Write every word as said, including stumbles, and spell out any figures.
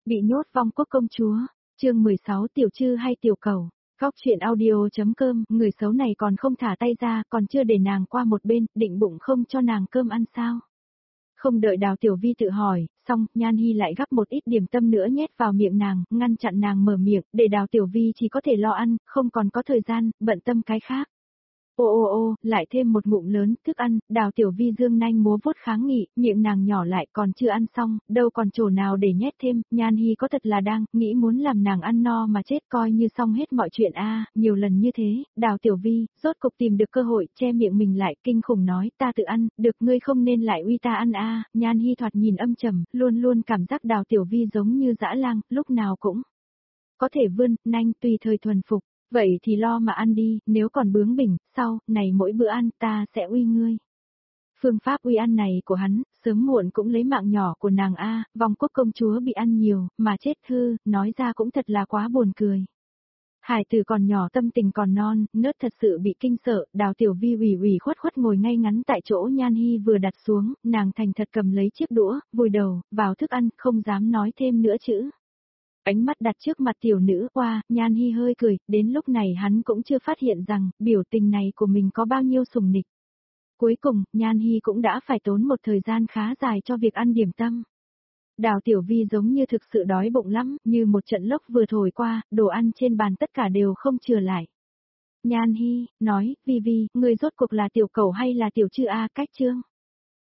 Bị nhốt vong quốc công chúa, chương mười sáu tiểu trư hay tiểu cầu, góc chuyện audio.com, người xấu này còn không thả tay ra, còn chưa để nàng qua một bên, định bụng không cho nàng cơm ăn sao? Không đợi Đào Tiểu Vi tự hỏi, xong, Nhan Hi lại gắp một ít điểm tâm nữa nhét vào miệng nàng, ngăn chặn nàng mở miệng, để Đào Tiểu Vi chỉ có thể lo ăn, không còn có thời gian, bận tâm cái khác. Ô ô ô, lại thêm một ngụm lớn, thức ăn, Đào Tiểu Vi dương nanh múa vuốt kháng nghị, miệng nàng nhỏ lại còn chưa ăn xong, đâu còn chỗ nào để nhét thêm, Nhan Hi có thật là đang, nghĩ muốn làm nàng ăn no mà chết coi như xong hết mọi chuyện a à, nhiều lần như thế, Đào Tiểu Vi, rốt cục tìm được cơ hội, che miệng mình lại, kinh khủng nói, ta tự ăn, được ngươi không nên lại uy ta ăn a à. Nhan Hi thoạt nhìn âm trầm, luôn luôn cảm giác Đào Tiểu Vi giống như dã lang, lúc nào cũng có thể vươn, nanh tùy thời thuần phục. Vậy thì lo mà ăn đi, nếu còn bướng bỉnh, sau, này mỗi bữa ăn ta sẽ uy ngươi. Phương pháp uy ăn này của hắn, sớm muộn cũng lấy mạng nhỏ của nàng A, vong quốc công chúa bị ăn nhiều, mà chết thư, nói ra cũng thật là quá buồn cười. Hải tử còn nhỏ tâm tình còn non, nớt thật sự bị kinh sợ, Đào Tiểu Vi ủy ủy khuất khuất ngồi ngay ngắn tại chỗ Nhan Hi vừa đặt xuống, nàng thành thật cầm lấy chiếc đũa, vùi đầu, vào thức ăn, không dám nói thêm nữa chữ. Ánh mắt đặt trước mặt tiểu nữ qua, Nhan Hi hơi cười, đến lúc này hắn cũng chưa phát hiện rằng, biểu tình này của mình có bao nhiêu sùng nịch. Cuối cùng, Nhan Hi cũng đã phải tốn một thời gian khá dài cho việc ăn điểm tâm. Đào Tiểu Vi giống như thực sự đói bụng lắm, như một trận lốc vừa thổi qua, đồ ăn trên bàn tất cả đều không chừa lại. Nhan Hi, nói, Vi Vi, ngươi rốt cuộc là tiểu cẩu hay là tiểu trư a cách chương?